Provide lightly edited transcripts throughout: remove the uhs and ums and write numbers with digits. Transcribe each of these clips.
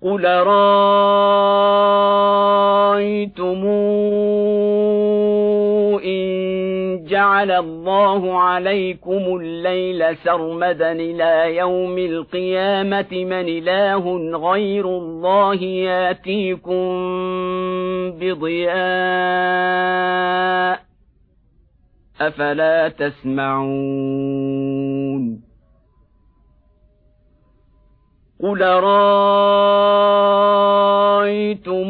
قُلْ أَرَأَيْتُمْ إِن جَعَلَ اللَّهُ عَلَيْكُمُ اللَّيْلَ سَرْمَدًا إِلَىٰ يَوْمِ الْقِيَامَةِ مَنْ إِلَٰهٌ غَيْرُ اللَّهِ يَأْتِيكُم بِضِيَاءٍ أَفَلَا تَسْمَعُونَ قُلْ أَرَأَيْتُمْ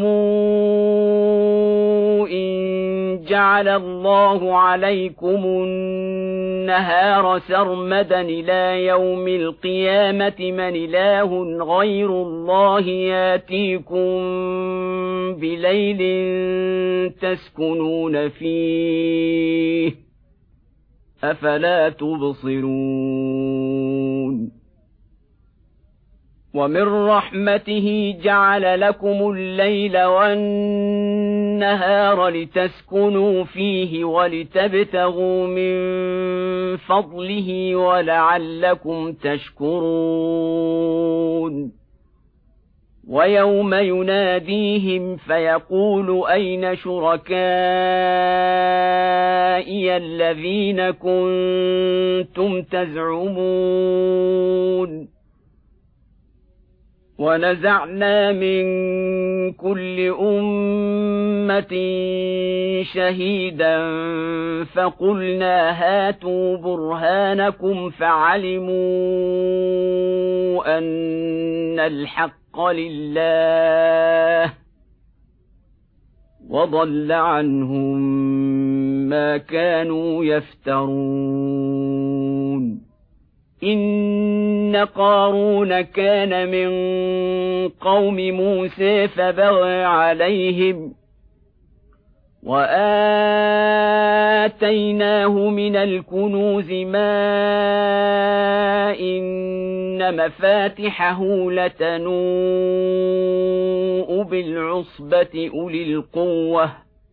إِن جَعَلَ اللَّهُ عَلَيْكُمُ النَّهَارَ سَرْمَدًا إِلَىٰ يَوْمِ الْقِيَامَةِ مَنْ إِلَٰهٌ غَيْرُ اللَّهِ يَأْتِيكُم بِلَيْلٍ تَسْكُنُونَ فِيهِ أَفَلَا تُبْصِرُونَ وَمِن رَّحْمَتِهِ جَعَلَ لَكُمُ اللَّيْلَ وَالنَّهَارَ لِتَسْكُنُوا فِيهِ وَلِتَبْتَغُوا مِن فَضْلِهِ وَلَعَلَّكُمْ تَشْكُرُونَ وَيَوْمَ يُنَادِيهِمْ فَيَقُولُ أَيْنَ شُرَكَائِيَ الَّذِينَ كُنتُمْ تَزْعُمُونَ وَنَزَعْنَا مِن كُلِّ أُمَّةٍ شَهِيدًا فَقُلْنَا هَاتُوا بُرْهَانَكُمْ فَعَلِمُوا أَنَّ الْحَقَّ لِلَّهِ وَضَلَّ عَنْهُم مَّا كَانُوا يَفْتَرُونَ إِنَّ قَارُونَ كَانَ مِن قَوْمِ مُوسَىٰ فَبَغَىٰ عَلَيْهِمْ وَآتَيْنَاهُ مِنَ الْكُنُوزِ مَا إِنَّ مَفَاتِحَهُ لَتَنُوءُ بِالْعُصْبَةِ أُولِي الْقُوَّةِ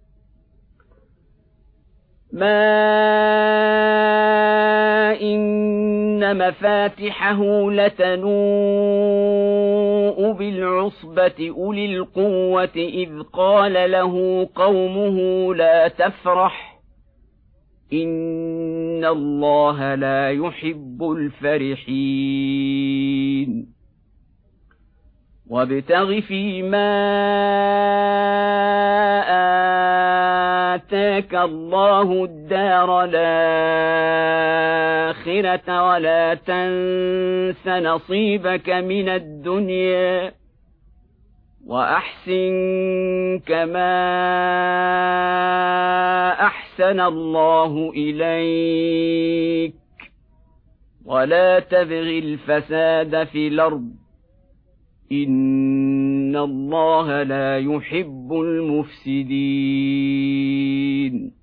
إن مفاتحه لتنوء بالعصبة أولي القوة إذ قال له قومه لا تفرح إن الله لا يحب الفرحين وابتغ فيما آتاك الله الدار الآخرة ولا تنس نصيبك من الدنيا وأحسن كما أحسن الله إليك ولا تبغ الفساد في الأرض إن الله لا يحب المفسدين